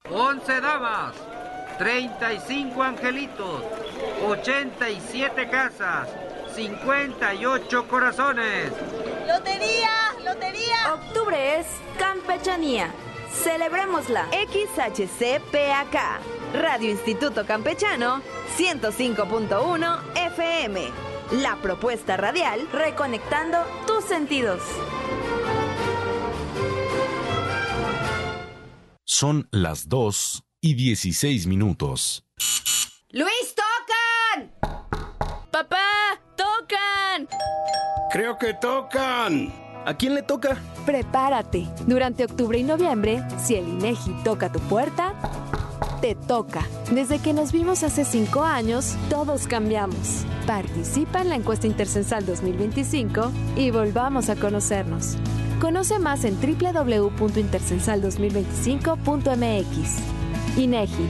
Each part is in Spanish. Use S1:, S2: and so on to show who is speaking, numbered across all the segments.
S1: 11 damas, 35 angelitos, 87 casas, 58 corazones.
S2: ¡Lotería! ¡Lotería!
S3: Octubre es campechanía. Celebrémosla.
S4: XHCPAK, Radio Instituto Campechano, 105.1 FM. La propuesta radial
S3: Reconectando tus sentidos.
S5: Son las 2:16.
S3: ¡Luis, tocan!
S6: ¡Papá, tocan!
S7: Creo que tocan.
S8: ¿A quién le toca?
S9: Prepárate. Durante octubre y noviembre, si el INEGI toca tu puerta, te toca. Desde que nos vimos hace 5 años, todos cambiamos. Participa en la encuesta Intercensal 2025 y volvamos a conocernos. Conoce más en www.intercensal2025.mx. INEGI.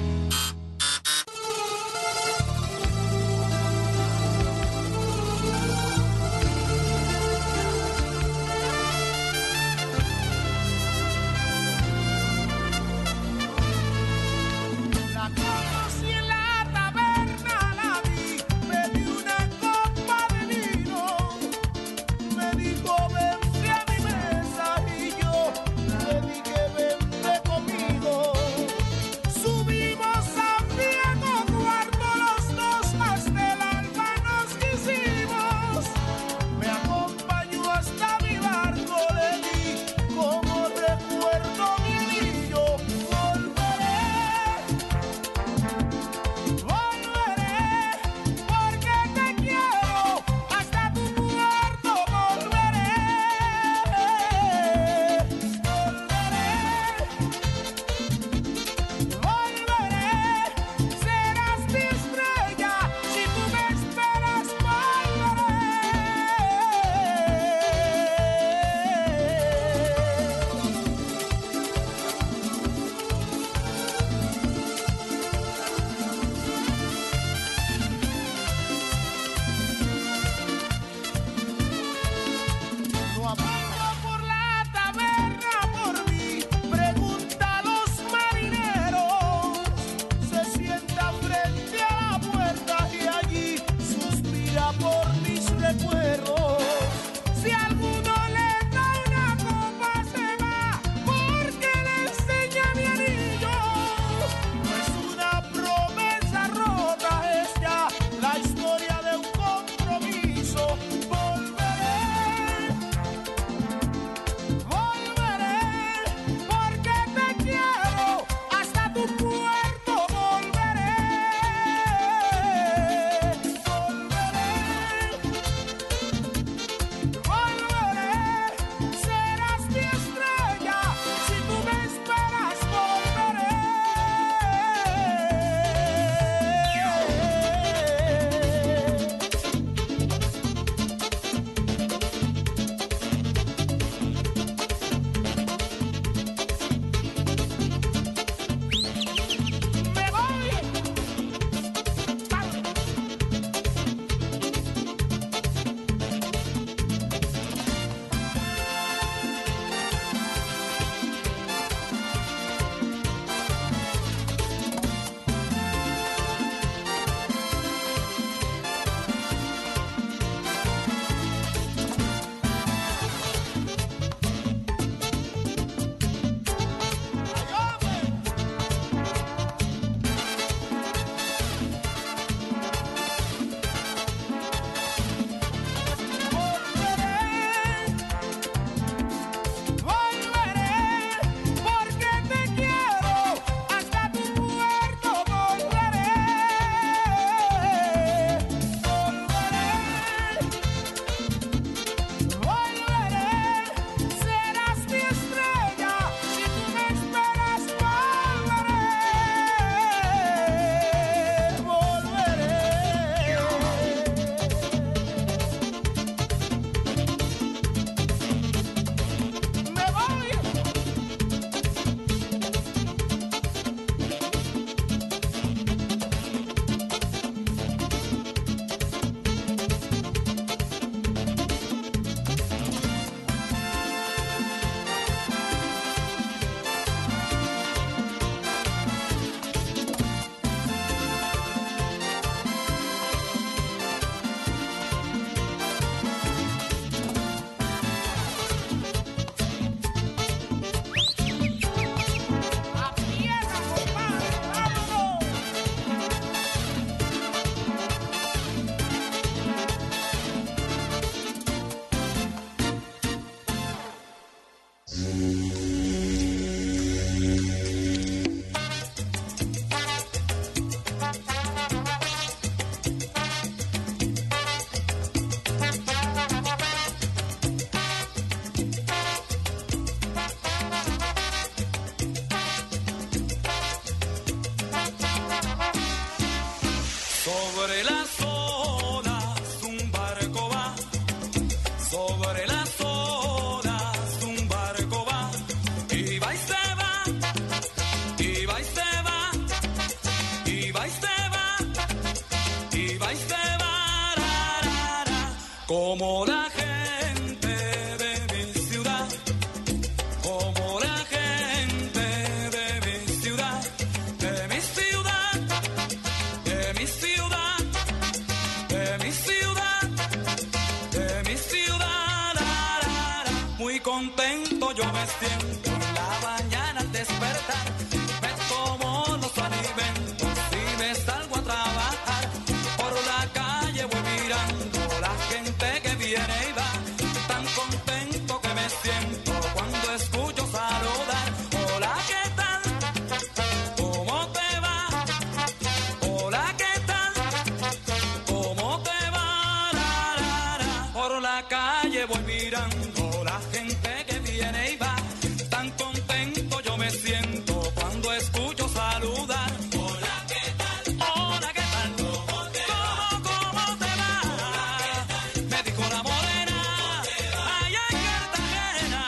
S5: Como la gente de mi ciudad, como la gente de mi ciudad, de mi ciudad, de mi ciudad, de mi ciudad, de mi ciudad. Muy contento yo me siento en la mañana al despertar, me tomo los alimentos y me salgo a trabajar. Por la calle voy mirando la gente que viene y va, tan contento que me siento cuando escucho saludar. Hola, ¿qué tal? ¿Cómo te va? Hola, ¿qué tal? ¿Cómo te va? Por la calle voy mirando la gente que viene y va, tan contento yo me siento cuando escucho saludar. Hola, ¿qué tal? Hola, ¿qué tal? ¿Cómo te va? Me dijo la morena allá en Cartagena.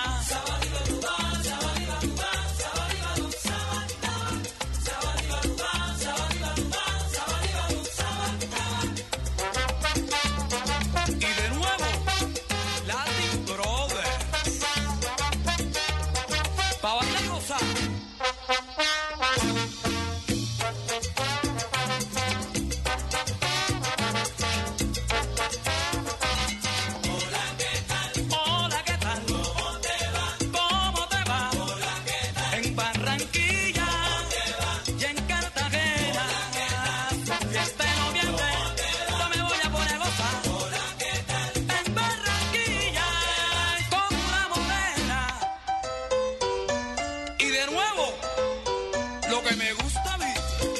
S5: Y de nuevo, Latin Brothers, pa' bailar y gozar. Hola, ¿qué tal? ¿Cómo te va? Hola, ¿qué tal? En Barranquilla y en Cartagena, fiesta de noviembre, yo me voy a poner a gozar. Hola, ¿qué tal? En Barranquilla con una morena. Y de nuevo, lo que me gusta a mí.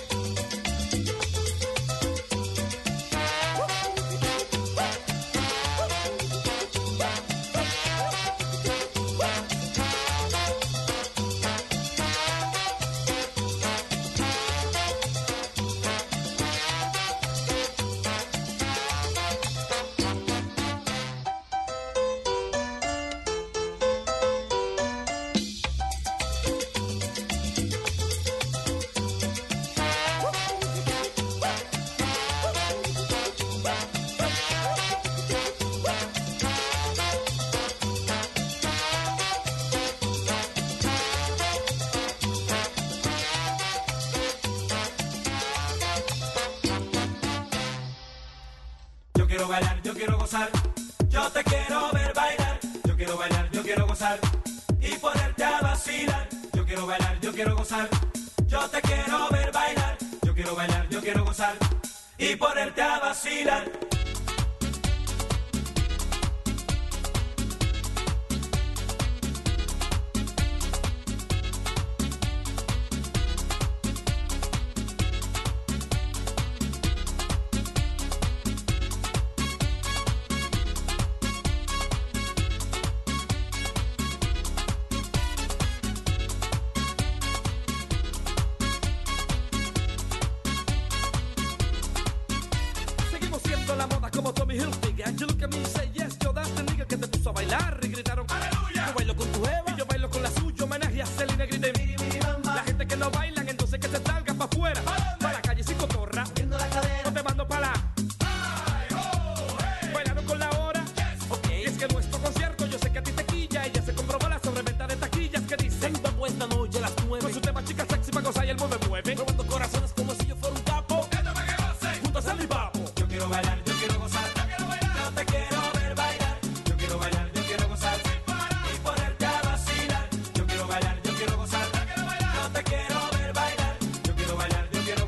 S8: Yo quiero bailar, yo quiero gozar, yo te quiero ver bailar. Yo quiero bailar, yo quiero gozar y ponerte a vacilar. Yo quiero bailar, yo quiero gozar, yo te quiero ver bailar. Yo quiero bailar, yo quiero gozar y ponerte a vacilar.
S5: Seguimos siendo la moda como Tommy Hilfiger. You look at me y say yes, yo that's the nigga que te puso a bailar y gritaron aleluya. Yo bailo con tu Eva y yo bailo con la suya. Homenaje a Selena, griten la gente que no bailan, entonces que se salgan pa' afuera, pa' la calle sin cotorra, no te mando pa' la bailaron con la hora. Y es que nuestro concierto, yo sé que a ti te quilla. Ella se comprobó la sobreventa de taquillas que dicen esta noche a las 9. Con su tema chica sexy pa' gozar y el mueve. Robando corazones como si yo fuera un capo. Juntos al Libapo.
S8: Yo quiero bailar, yo quiero gozar, yo te quiero ver bailar. Yo quiero bailar, yo quiero gozar y ponerte a vacilar. Yo quiero bailar, yo quiero gozar, yo te quiero ver bailar. Yo quiero bailar, yo quiero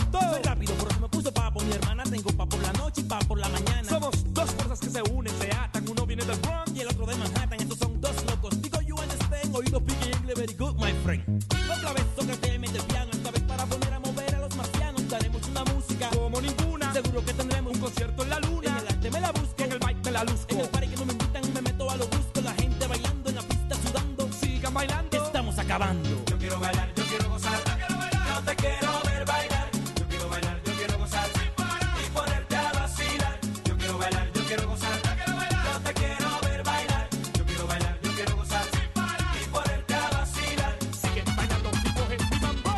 S10: todo. Soy rápido, por eso me puso papo. Mi hermana tengo pa' por la noche y pa' por la mañana. Somos dos fuerzas que se unen, se atan. Uno viene del Bronx y el otro de Manhattan. Estos son dos locos. Digo you understand, oído pique inglés, very good, my friend. Otra vez toca el tema del piano. Esta vez para poner a mover a los marcianos. Daremos una música como ninguna. Seguro que tendremos un concierto en la luna. En el arte me la busco, en el bike me la luzco. En el party que no me invitan me meto a lo brusco. La gente bailando en la pista sudando. Sigan bailando, estamos acabando.
S8: Yo quiero bailar, yo quiero gozar. Yo quiero bailar, yo te quiero ver bailar. Yo quiero bailar, yo quiero gozar. Sin parar. Y ponerte a vacilar. Yo quiero bailar, yo quiero gozar. Yo quiero bailar, yo te quiero ver bailar. Yo quiero bailar, yo quiero gozar. Sin parar. Y ponerte a vacilar.
S10: Sigue bailando y coge mi mambo.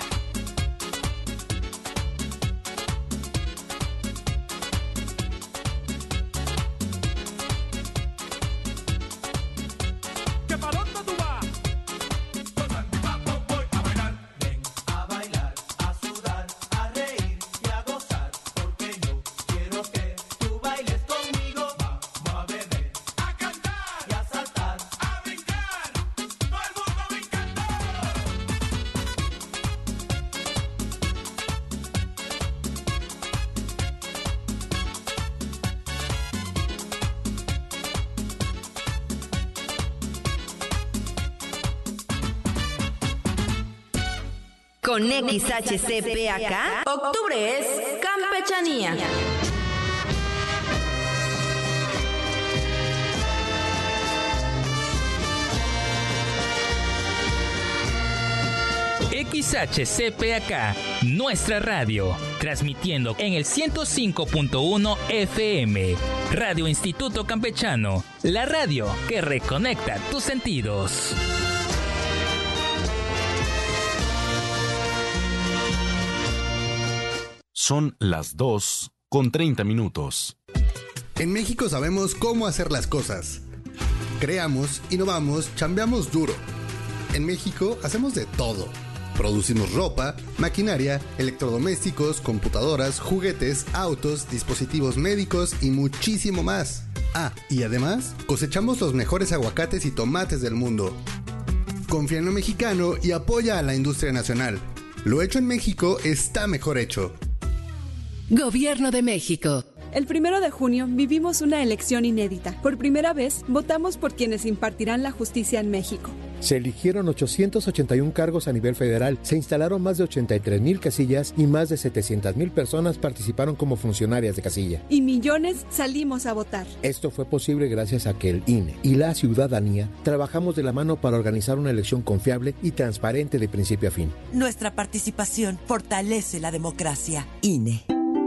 S10: ¿Qué pa' dónde tú vas?
S8: Con Santi Papo voy a bailar. Ven a bailar, a sudar, a reír y a gozar. Porque yo quiero que tú bailes conmigo. Vamos a beber, a cantar y a saltar, a brincar. Todo el mundo brincando.
S4: Con XHCPAK,
S3: Octubre es Campechanía.
S11: XHCPAK, nuestra radio, transmitiendo en el 105.1 FM. Radio Instituto Campechano, la radio que reconecta tus sentidos.
S12: Son las 2:30.
S13: En México sabemos cómo hacer las cosas. Creamos, innovamos, chambeamos duro. En México hacemos de todo. Producimos ropa, maquinaria, electrodomésticos, computadoras, juguetes, autos, dispositivos médicos y muchísimo más. Ah, y además cosechamos los mejores aguacates y tomates del mundo. Confía en lo mexicano y apoya a la industria nacional. Lo hecho en México está mejor hecho.
S14: Gobierno de México.
S15: El 1 de junio vivimos una elección inédita. Por primera vez, votamos por quienes impartirán la justicia en México.
S16: Se eligieron 881 cargos a nivel federal, se instalaron más de 83,000 casillas y más de 700,000 personas participaron como funcionarias de casilla.
S15: Y millones salimos a votar.
S16: Esto fue posible gracias a que el INE y la ciudadanía trabajamos de la mano para organizar una elección confiable y transparente de principio a fin.
S17: Nuestra participación fortalece la democracia. INE.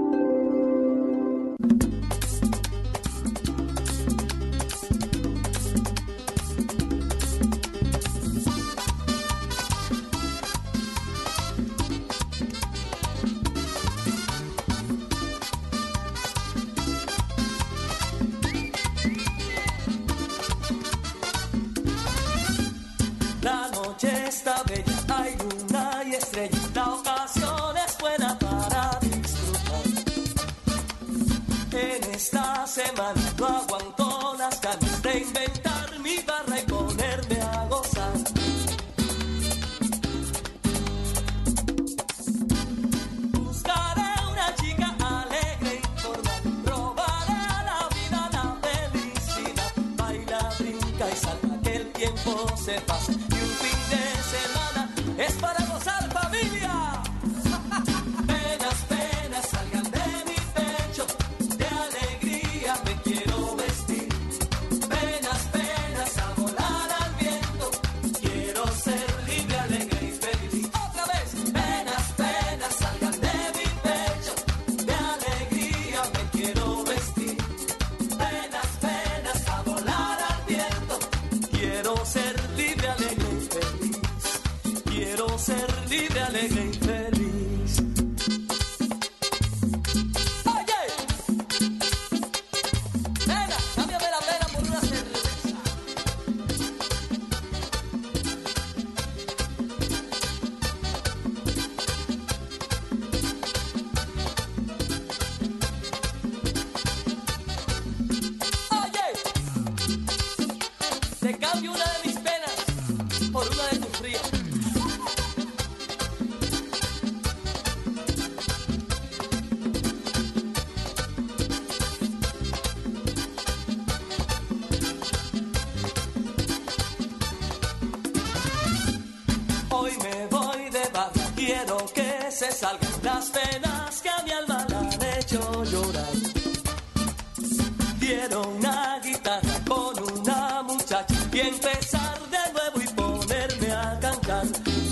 S5: La noche está bella, hay luna y estrella, la ocasión es buena para disfrutar. En esta semana no aguanto las ganas de inventar mi barra y ponerme a gozar. Buscaré una chica alegre y formal, robaré a la vida la felicidad. Baila, brinca y salta, que el tiempo se pasa. Es para gozar, familia. Penas, penas salgan de mi pecho, de alegría me quiero vestir. Penas, penas a volar al viento, quiero ser libre, alegre y feliz. Otra vez. Penas, penas salgan de mi pecho, de alegría me quiero vestir. Penas, penas a volar al viento, quiero ser libre, alegre.
S8: se salgan las penas que a mi alma la han hecho llorar. Quiero una guitarra con una muchacha y empezar de nuevo y ponerme a cantar.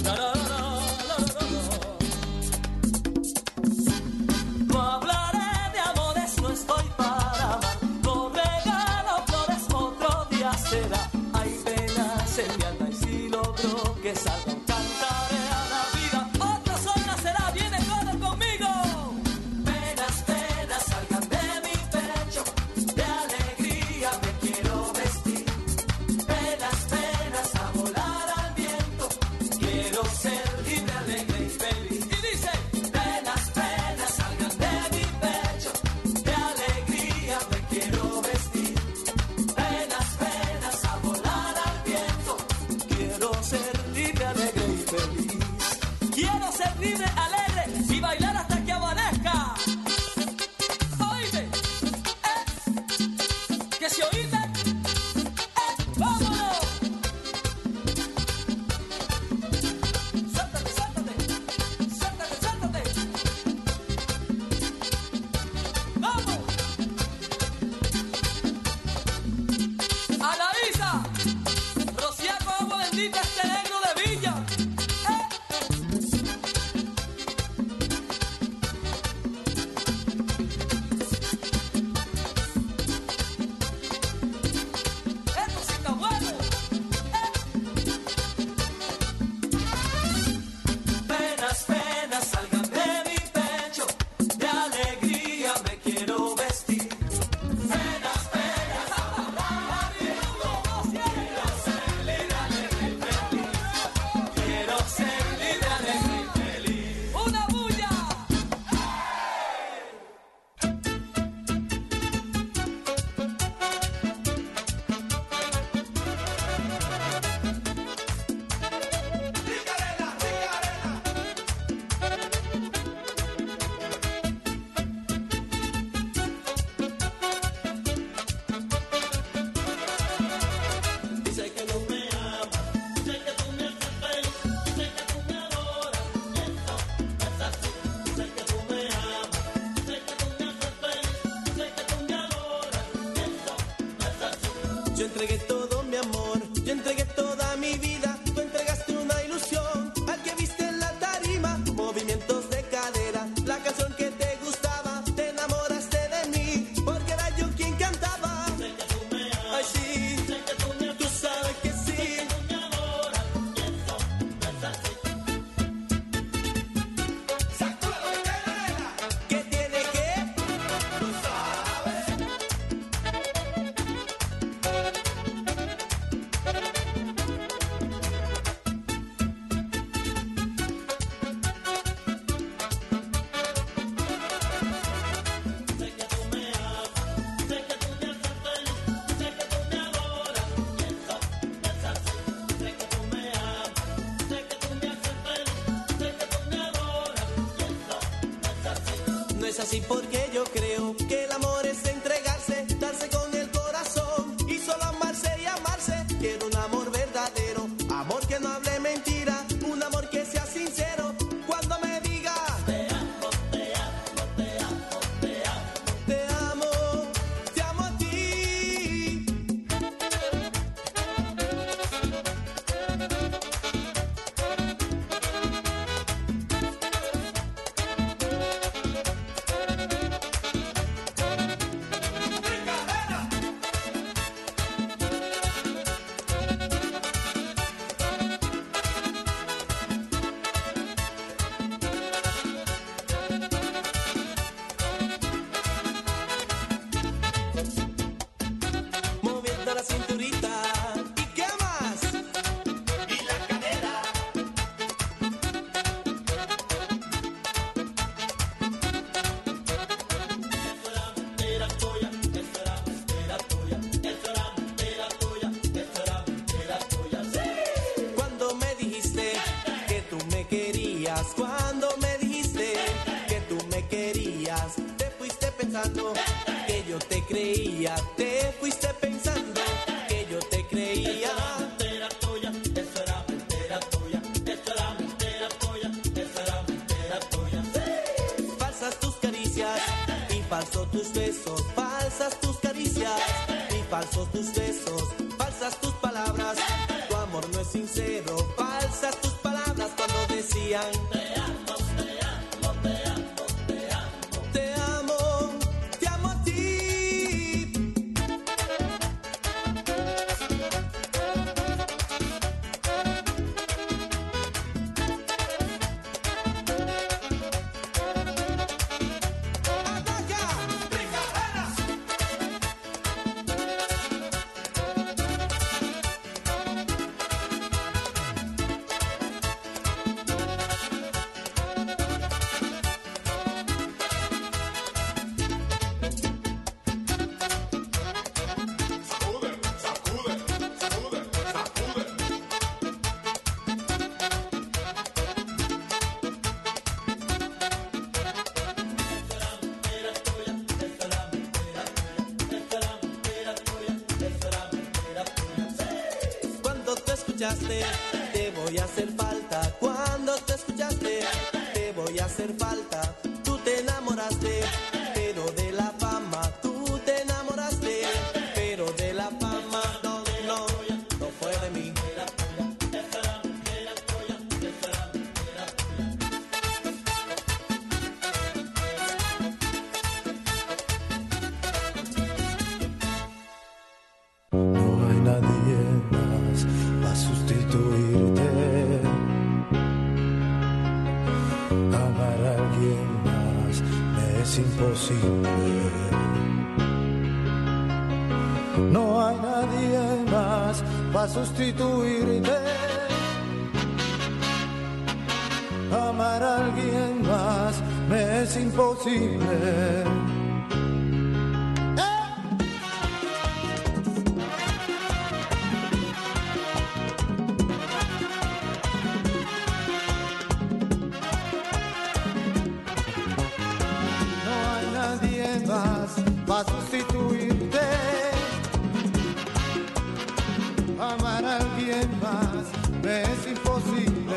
S8: No hablaré de amores, no estoy para amar. No regalo flores, otro día será. Hay penas en mi alma y si logro que salgan, cantaré a la vida. Otra sola será, viene todo conmigo. Penas, penas salgan de mi pecho, de alegría me quiero vestir. Penas, penas a volar al viento, quiero ser libre, alegre y feliz. Y dice, penas, penas salgan de mi pecho, de alegría me quiero vestir. Penas, penas a volar al viento, quiero ser libre, alegre y feliz. Quiero ser libre, alegre y bailar hasta que amanezca. Oíste, que se oíste, vámonos. Suéltate, suéltate, suéltate, suéltate. Vamos. Anaísa, rocía con agua bendita este negro de Villa. Esto sí está bueno. Penas, penas salgan de mi pecho, de alegría me quiero vestir. Penas, penas a volar al viento, quiero ser libre, alegre y feliz. Quiero ser libre, alegre y feliz. ¡Una bulla! Dice que no me amas, sé que tú me haces feliz, sé que tú me adoras, y eso no es así. Sé que tú me amas, sé que tú me haces feliz, sé que tú me adoras, y eso no es así. Yo entregué todo mi amor, yo entregué toda mi vida, tú entregaste una ilusión al que viste en la tarima, movimientos de cadera, la canción que te gustaba, te enamoraste de mí, porque era yo quien cantaba. Sé que tú me amas, ay sí, sé que tú me amas, tú sabes que sí, sé que tú me adoras, y eso no es así. ¡Sacúdalo de cadera! ¿Qué tiene que? Tú sabes. No es así porque yo creo que el amor es entregarse, darse con el corazón y solo amarse y amarse. Quiero un amor verdadero, amor que no hable mentira, un amor que sea sincero. Cuando me diga te amo, te amo, te amo, te amo, te amo, te amo a ti. Moviendo la cinturita. ¿Y qué más? Y la cadera. Eso era mentira tuya, eso era mentira tuya, eso era mentira tuya, eso era mentira tuya. ¡Sí! Cuando me dijiste que tú me querías, cuando me dijiste que tú me querías, te fuiste pensando que yo te creía, te fuiste pensando que yo te creía. Mentira tuya, eso era mentira tuya, eso era mentira tuya, eso era mentira tuya.
S18: falsos tus besos, falsas tus caricias, y falsos tus besos, falsas tus palabras. Tu amor no es sincero, falsas tus palabras cuando decían te amo, te amo, te amo, te amo. Te amo, te amo a ti. Te voy a hacer falta. Cuando te escuchaste, te voy a hacer falta. Tú te enamoraste, pero de la fama. Tú te enamoraste, pero de la fama. No, no, no fue de mí.
S19: No hay nadie más a sustituirte. Amar a alguien más me es imposible. No hay nadie más para sustituirte. Amar a alguien más me es imposible. Va a sustituirte. Amar a alguien más me es imposible.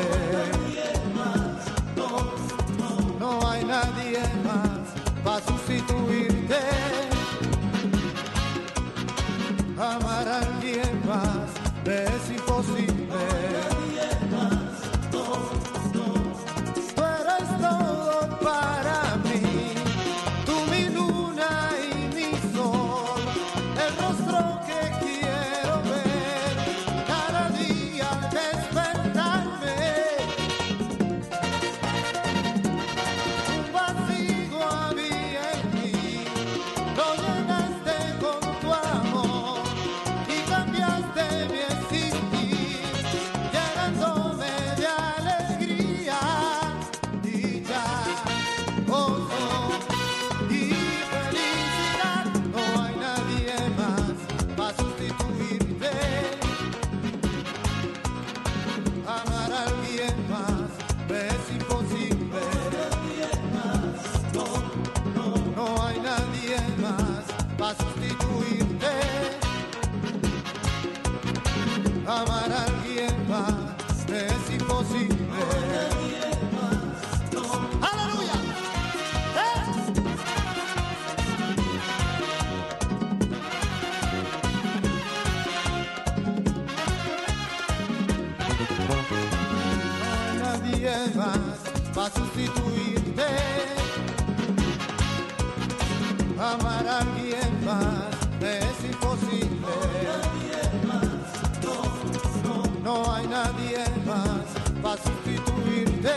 S19: No hay nadie más va a sustituirte. Amar a alguien más me es imposible. Tú eres todo para mí. Que quiero ver cada día al despertarme. Un vacío había en mí, lo llenaste con tu amor y cambiaste mi existir, llenándome de alegría, dicha, gozo y felicidad. No hay nadie más para sustituirte. Amar a alguien más me es imposible. No hay nadie más para sustituirte. Amar a alguien más me es imposible. ¡Aleluya! Nadie más va a sustituirte. Amar a alguien más me es imposible. No hay nadie más va a sustituirte.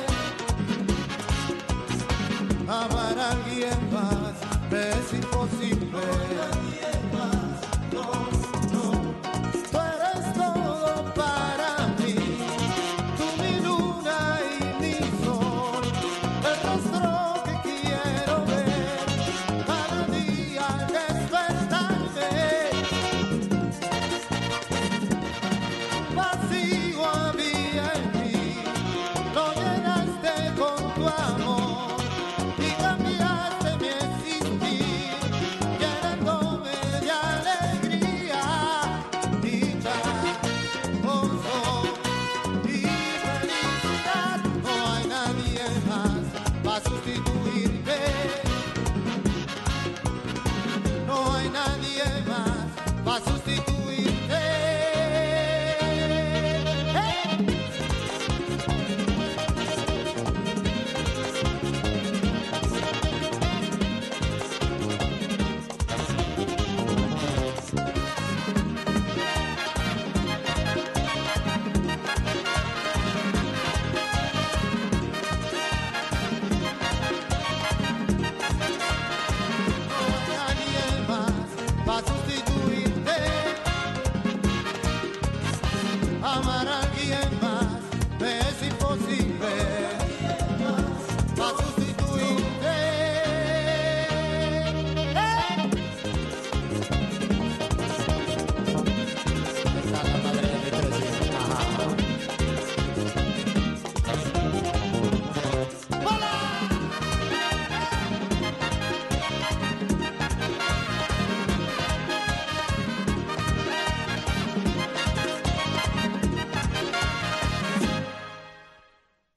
S19: Amar a alguien más me es imposible. Tú eres todo para mí.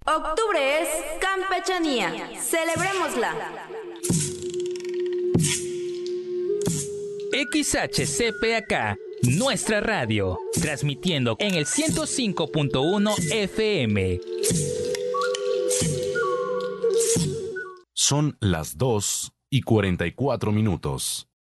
S3: Octubre es Campechanía. Celebrémosla.
S11: XHCPAK, nuestra radio, transmitiendo en el 105.1 FM.
S12: Son las 2:44.